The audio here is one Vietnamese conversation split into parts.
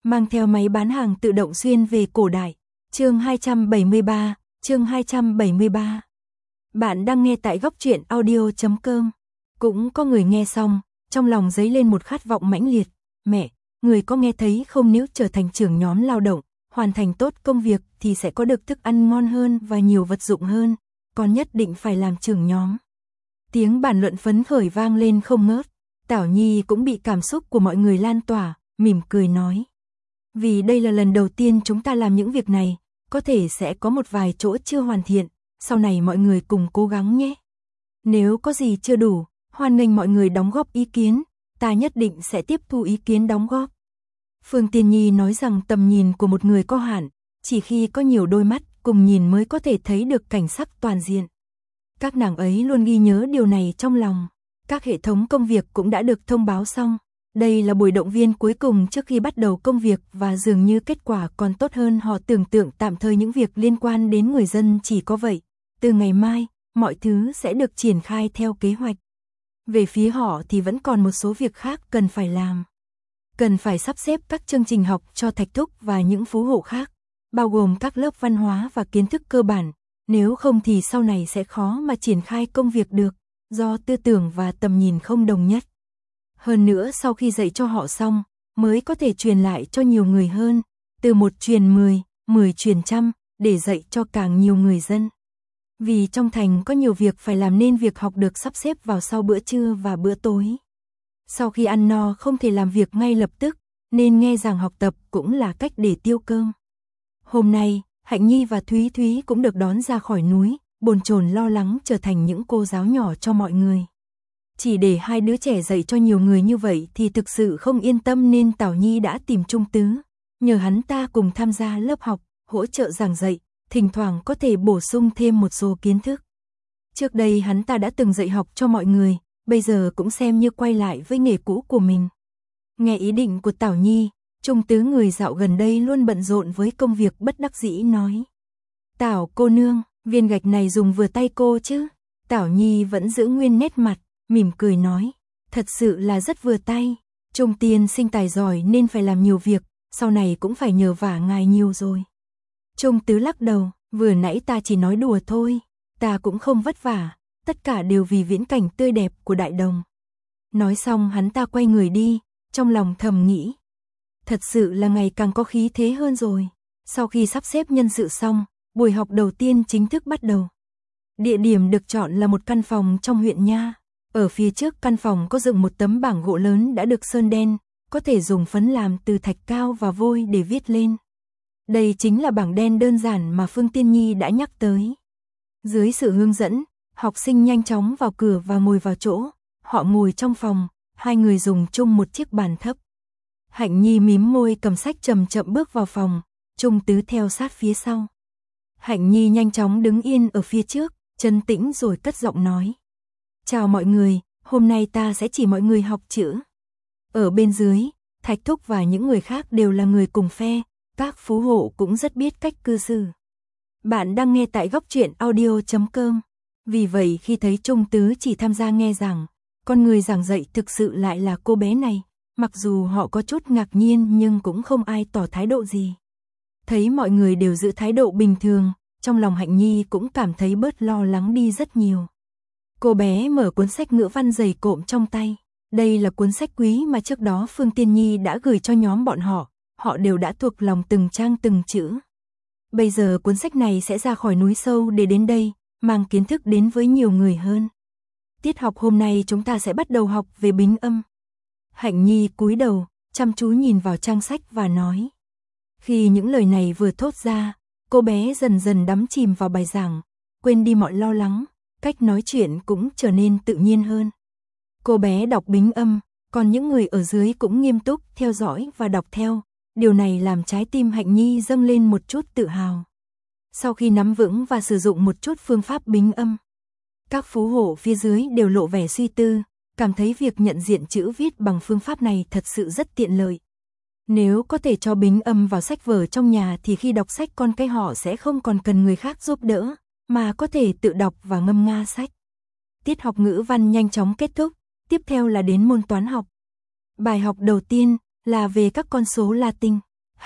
mang theo máy bán hàng tự động xuyên về cổ đại. Chương 273. Bạn đang nghe tại góc truyện audio.com. Cũng có người nghe xong, trong lòng dấy lên một khát vọng mãnh liệt. Mẹ, người có nghe thấy không, nếu trở thành trưởng nhóm lao động, hoàn thành tốt công việc thì sẽ có được thức ăn ngon hơn và nhiều vật dụng hơn, con nhất định phải làm trưởng nhóm. Tiếng bàn luận phấn khởi vang lên không ngớt. Tảo Nhi cũng bị cảm xúc của mọi người lan tỏa, mỉm cười nói. Vì đây là lần đầu tiên chúng ta làm những việc này, có thể sẽ có một vài chỗ chưa hoàn thiện, sau này mọi người cùng cố gắng nhé. Nếu có gì chưa đủ, hoan nghênh mọi người đóng góp ý kiến, ta nhất định sẽ tiếp thu ý kiến đóng góp. Phương Tiên Nhi nói rằng tầm nhìn của một người có hạn, chỉ khi có nhiều đôi mắt cùng nhìn mới có thể thấy được cảnh sắc toàn diện. Các nàng ấy luôn ghi nhớ điều này trong lòng. Các hệ thống công việc cũng đã được thông báo xong. Đây là buổi động viên cuối cùng trước khi bắt đầu công việc và dường như kết quả còn tốt hơn họ tưởng tượng. Tạm thời những việc liên quan đến người dân chỉ có vậy. Từ ngày mai, mọi thứ sẽ được triển khai theo kế hoạch. Về phía họ thì vẫn còn một số việc khác cần phải làm. Cần phải sắp xếp các chương trình học cho Thạch Thúc và những phú hộ khác, bao gồm các lớp văn hóa và kiến thức cơ bản. Nếu không thì sau này sẽ khó mà triển khai công việc được, do tư tưởng và tầm nhìn không đồng nhất. Hơn nữa sau khi dạy cho họ xong, mới có thể truyền lại cho nhiều người hơn, từ 1 truyền 10, 10 truyền trăm, để dạy cho càng nhiều người dân. Vì trong thành có nhiều việc phải làm nên việc học được sắp xếp vào sau bữa trưa và bữa tối. Sau khi ăn no không thể làm việc ngay lập tức, nên nghe giảng học tập cũng là cách để tiêu cơm. Hôm nay, Hạnh Nhi và Thúy Thúy cũng được đón ra khỏi núi, bồn chồn lo lắng trở thành những cô giáo nhỏ cho mọi người. Chỉ để hai đứa trẻ dạy cho nhiều người như vậy thì thực sự không yên tâm, nên Tảo Nhi đã tìm Trung Tứ, nhờ hắn ta cùng tham gia lớp học, hỗ trợ giảng dạy, thỉnh thoảng có thể bổ sung thêm một số kiến thức. Trước đây hắn ta đã từng dạy học cho mọi người, bây giờ cũng xem như quay lại với nghề cũ của mình. Nghe ý định của Tảo Nhi, Trung Tứ người dạo gần đây luôn bận rộn với công việc bất đắc dĩ nói. Tảo cô nương, viên gạch này dùng vừa tay cô chứ? Tảo Nhi vẫn giữ nguyên nét mặt, mỉm cười nói. Thật sự là rất vừa tay. Trung tiên sinh tài giỏi nên phải làm nhiều việc, sau này cũng phải nhờ vả ngài nhiều rồi. Trung Tứ lắc đầu, vừa nãy ta chỉ nói đùa thôi, ta cũng không vất vả, tất cả đều vì viễn cảnh tươi đẹp của đại đồng. Nói xong hắn ta quay người đi, trong lòng thầm nghĩ. Thật sự là ngày càng có khí thế hơn rồi. Sau khi sắp xếp nhân sự xong, buổi học đầu tiên chính thức bắt đầu. Địa điểm được chọn là một căn phòng trong huyện nha. Ở phía trước căn phòng có dựng một tấm bảng gỗ lớn đã được sơn đen, có thể dùng phấn làm từ thạch cao và vôi để viết lên. Đây chính là bảng đen đơn giản mà Phương Tiên Nhi đã nhắc tới. Dưới sự hướng dẫn, học sinh nhanh chóng vào cửa và ngồi vào chỗ. Họ ngồi trong phòng, hai người dùng chung một chiếc bàn thấp. Hạnh Nhi mím môi cầm sách chậm chậm bước vào phòng, Trung Tứ theo sát phía sau. Hạnh Nhi nhanh chóng đứng yên ở phía trước, trấn tĩnh rồi cất giọng nói. Chào mọi người, hôm nay ta sẽ chỉ mọi người học chữ. Ở bên dưới, Thạch Thúc và những người khác đều là người cùng phe, các phú hộ cũng rất biết cách cư xử. Bạn đang nghe tại góc truyện audio.com. Vì vậy khi thấy Trung Tứ chỉ tham gia nghe giảng, con người giảng dạy thực sự lại là cô bé này. Mặc dù họ có chút ngạc nhiên nhưng cũng không ai tỏ thái độ gì. Thấy mọi người đều giữ thái độ bình thường, trong lòng Hạnh Nhi cũng cảm thấy bớt lo lắng đi rất nhiều. Cô bé mở cuốn sách ngữ văn dày cộm trong tay. Đây là cuốn sách quý mà trước đó Phương Tiên Nhi đã gửi cho nhóm bọn họ. Họ đều đã thuộc lòng từng trang từng chữ. Bây giờ cuốn sách này sẽ ra khỏi núi sâu để đến đây, mang kiến thức đến với nhiều người hơn. Tiết học hôm nay chúng ta sẽ bắt đầu học về bính âm. Hạnh Nhi cúi đầu, chăm chú nhìn vào trang sách và nói. Khi những lời này vừa thốt ra, cô bé dần dần đắm chìm vào bài giảng, quên đi mọi lo lắng, cách nói chuyện cũng trở nên tự nhiên hơn. Cô bé đọc bính âm, còn những người ở dưới cũng nghiêm túc theo dõi và đọc theo. Điều này làm trái tim Hạnh Nhi dâng lên một chút tự hào. Sau khi nắm vững và sử dụng một chút phương pháp bính âm, các phú hộ phía dưới đều lộ vẻ suy tư, cảm thấy việc nhận diện chữ viết bằng phương pháp này thật sự rất tiện lợi. Nếu có thể cho bính âm vào sách vở trong nhà thì khi đọc sách con cái họ sẽ không còn cần người khác giúp đỡ, mà có thể tự đọc và ngâm nga sách. Tiết học ngữ văn nhanh chóng kết thúc, tiếp theo là đến môn toán học. Bài học đầu tiên là về các con số Latin.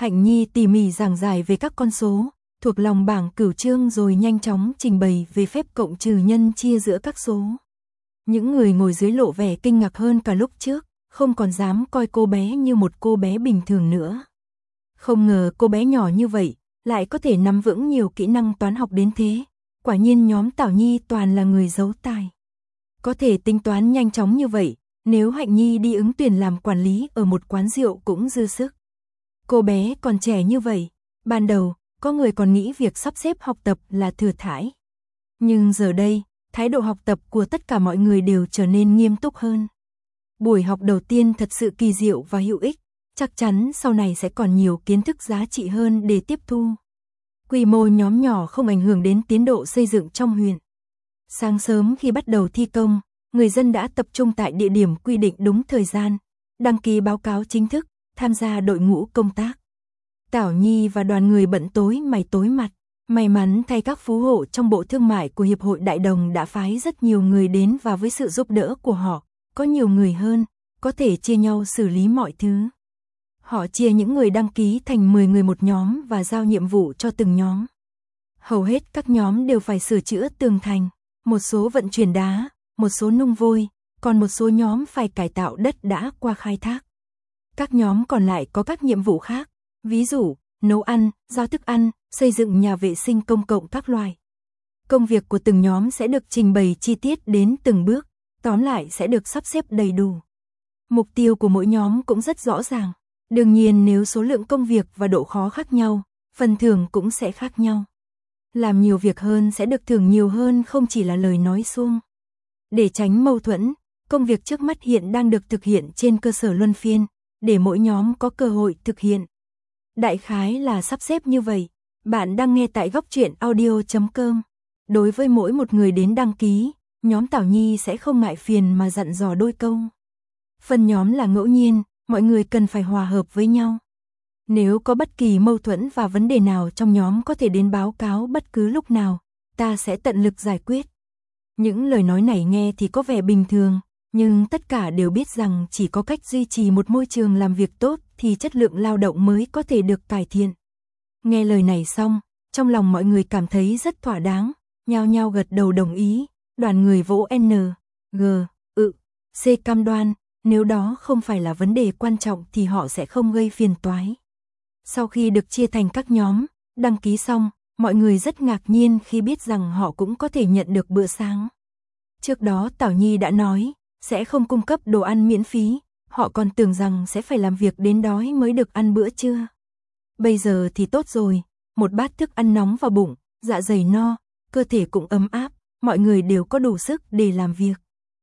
Hạnh Nhi tỉ mỉ giảng giải về các con số, thuộc lòng bảng cửu chương rồi nhanh chóng trình bày về phép cộng trừ nhân chia giữa các số. Những người ngồi dưới lộ vẻ kinh ngạc hơn cả lúc trước, không còn dám coi cô bé như một cô bé bình thường nữa. Không ngờ cô bé nhỏ như vậy, lại có thể nắm vững nhiều kỹ năng toán học đến thế. Quả nhiên nhóm Tảo Nhi toàn là người giấu tài. Có thể tính toán nhanh chóng như vậy, nếu Hạnh Nhi đi ứng tuyển làm quản lý ở một quán rượu cũng dư sức. Cô bé còn trẻ như vậy, ban đầu, có người còn nghĩ việc sắp xếp học tập là thừa thãi. Nhưng giờ đây, thái độ học tập của tất cả mọi người đều trở nên nghiêm túc hơn. Buổi học đầu tiên thật sự kỳ diệu và hữu ích, chắc chắn sau này sẽ còn nhiều kiến thức giá trị hơn để tiếp thu. Quy mô nhóm nhỏ không ảnh hưởng đến tiến độ xây dựng trong huyện. Sáng sớm khi bắt đầu thi công, người dân đã tập trung tại địa điểm quy định đúng thời gian, đăng ký báo cáo chính thức, tham gia đội ngũ công tác. Tảo Nhi và đoàn người bận tối mày tối mặt, may mắn thay các phú hộ trong bộ thương mại của Hiệp hội Đại Đồng đã phái rất nhiều người đến và với sự giúp đỡ của họ, có nhiều người hơn, có thể chia nhau xử lý mọi thứ. Họ chia những người đăng ký thành 10 người một nhóm và giao nhiệm vụ cho từng nhóm. Hầu hết các nhóm đều phải sửa chữa tường thành, một số vận chuyển đá, một số nung vôi, còn một số nhóm phải cải tạo đất đã qua khai thác. Các nhóm còn lại có các nhiệm vụ khác, ví dụ, nấu ăn, giao thức ăn, xây dựng nhà vệ sinh công cộng các loại. Công việc của từng nhóm sẽ được trình bày chi tiết đến từng bước, tóm lại sẽ được sắp xếp đầy đủ. Mục tiêu của mỗi nhóm cũng rất rõ ràng. Đương nhiên nếu số lượng công việc và độ khó khác nhau, phần thưởng cũng sẽ khác nhau. Làm nhiều việc hơn sẽ được thưởng nhiều hơn, không chỉ là lời nói suông. Để tránh mâu thuẫn, công việc trước mắt hiện đang được thực hiện trên cơ sở luân phiên, để mỗi nhóm có cơ hội thực hiện. Đại khái là sắp xếp như vậy. Bạn đang nghe tại góc truyện audio.com. Đối với mỗi một người đến đăng ký, nhóm Tảo Nhi sẽ không ngại phiền mà dặn dò đôi câu. Phân nhóm là ngẫu nhiên, mọi người cần phải hòa hợp với nhau. Nếu có bất kỳ mâu thuẫn và vấn đề nào trong nhóm có thể đến báo cáo bất cứ lúc nào, ta sẽ tận lực giải quyết. Những lời nói này nghe thì có vẻ bình thường, nhưng tất cả đều biết rằng chỉ có cách duy trì một môi trường làm việc tốt thì chất lượng lao động mới có thể được cải thiện. Nghe lời này xong, trong lòng mọi người cảm thấy rất thỏa đáng, nhao nhao gật đầu đồng ý, đoàn người vỗ N, G, C cam đoan, nếu đó không phải là vấn đề quan trọng thì họ sẽ không gây phiền toái. Sau khi được chia thành các nhóm, đăng ký xong, mọi người rất ngạc nhiên khi biết rằng họ cũng có thể nhận được bữa sáng. Trước đó Tảo Nhi đã nói, sẽ không cung cấp đồ ăn miễn phí, họ còn tưởng rằng sẽ phải làm việc đến đói mới được ăn bữa trưa. Bây giờ thì tốt rồi, một bát thức ăn nóng vào bụng, dạ dày no, cơ thể cũng ấm áp, mọi người đều có đủ sức để làm việc.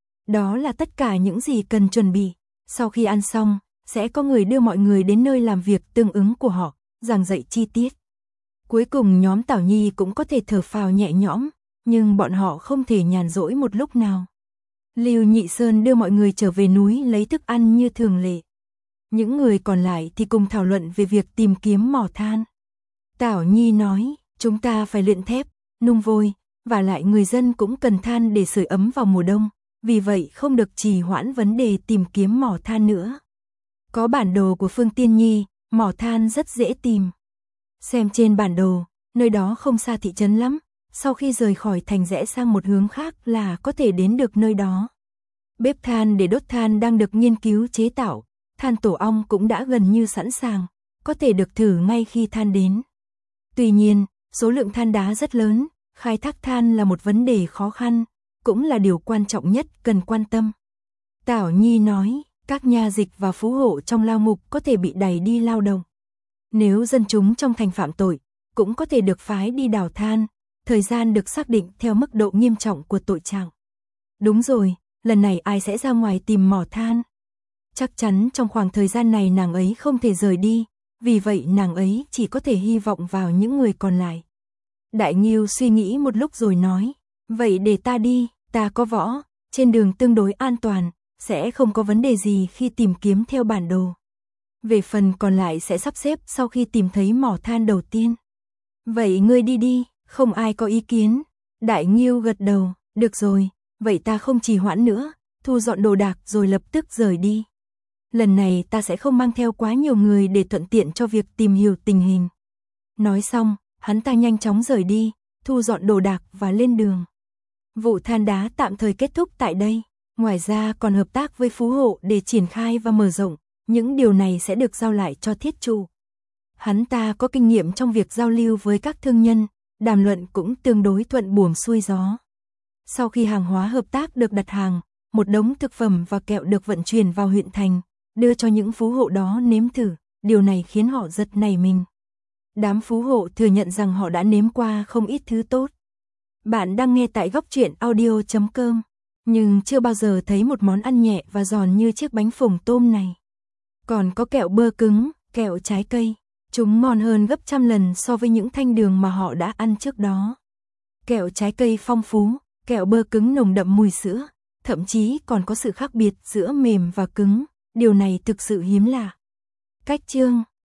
Đó là tất cả những gì cần chuẩn bị. Sau khi ăn xong, sẽ có người đưa mọi người đến nơi làm việc tương ứng của họ, giảng dạy chi tiết. Cuối cùng nhóm Tảo Nhi cũng có thể thở phào nhẹ nhõm, nhưng bọn họ không thể nhàn rỗi một lúc nào. Lưu Nhị Sơn đưa mọi người trở về núi lấy thức ăn như thường lệ. Những người còn lại thì cùng thảo luận về việc tìm kiếm mỏ than. Tảo Nhi nói, chúng ta phải luyện thép, nung vôi, và lại người dân cũng cần than để sưởi ấm vào mùa đông, vì vậy không được trì hoãn vấn đề tìm kiếm mỏ than nữa. Có bản đồ của Phương Tiên Nhi, mỏ than rất dễ tìm. Xem trên bản đồ, nơi đó không xa thị trấn lắm, sau khi rời khỏi thành rẽ sang một hướng khác là có thể đến được nơi đó. Bếp than để đốt than đang được nghiên cứu chế tạo, than tổ ong cũng đã gần như sẵn sàng, có thể được thử ngay khi than đến. Tuy nhiên, số lượng than đá rất lớn, khai thác than là một vấn đề khó khăn, cũng là điều quan trọng nhất cần quan tâm. Tảo Nhi nói, các nha dịch và phú hộ trong lao ngục có thể bị đày đi lao động. Nếu dân chúng trong thành phạm tội, cũng có thể được phái đi đào than, thời gian được xác định theo mức độ nghiêm trọng của tội trạng. Đúng rồi, lần này ai sẽ ra ngoài tìm mỏ than? Chắc chắn trong khoảng thời gian này nàng ấy không thể rời đi, vì vậy nàng ấy chỉ có thể hy vọng vào những người còn lại. Đại Ngưu suy nghĩ một lúc rồi nói, vậy để ta đi, ta có võ, trên đường tương đối an toàn, sẽ không có vấn đề gì khi tìm kiếm theo bản đồ. Về phần còn lại sẽ sắp xếp sau khi tìm thấy mỏ than đầu tiên. Vậy ngươi đi đi, không ai có ý kiến. Đại Ngưu gật đầu, được rồi, vậy ta không trì hoãn nữa, thu dọn đồ đạc rồi lập tức rời đi. Lần này ta sẽ không mang theo quá nhiều người để thuận tiện cho việc tìm hiểu tình hình. Nói xong, hắn ta nhanh chóng rời đi, thu dọn đồ đạc và lên đường. Vụ than đá tạm thời kết thúc tại đây. Ngoài ra còn hợp tác với Phú Hộ để triển khai và mở rộng, những điều này sẽ được giao lại cho Thiết Trụ. Hắn ta có kinh nghiệm trong việc giao lưu với các thương nhân, đàm luận cũng tương đối thuận buồm xuôi gió. Sau khi hàng hóa hợp tác được đặt hàng, một đống thực phẩm và kẹo được vận chuyển vào huyện thành, đưa cho những phú hộ đó nếm thử, điều này khiến họ giật nảy mình. Đám phú hộ thừa nhận rằng họ đã nếm qua không ít thứ tốt. Bạn đang nghe tại Góc Truyện Audio.com, nhưng chưa bao giờ thấy một món ăn nhẹ và giòn như chiếc bánh phồng tôm này. Còn có kẹo bơ cứng, kẹo trái cây, chúng ngon hơn gấp trăm lần so với những thanh đường mà họ đã ăn trước đó. Kẹo trái cây phong phú, kẹo bơ cứng nồng đậm mùi sữa, thậm chí còn có sự khác biệt giữa mềm và cứng, điều này thực sự hiếm lạ. Cách chương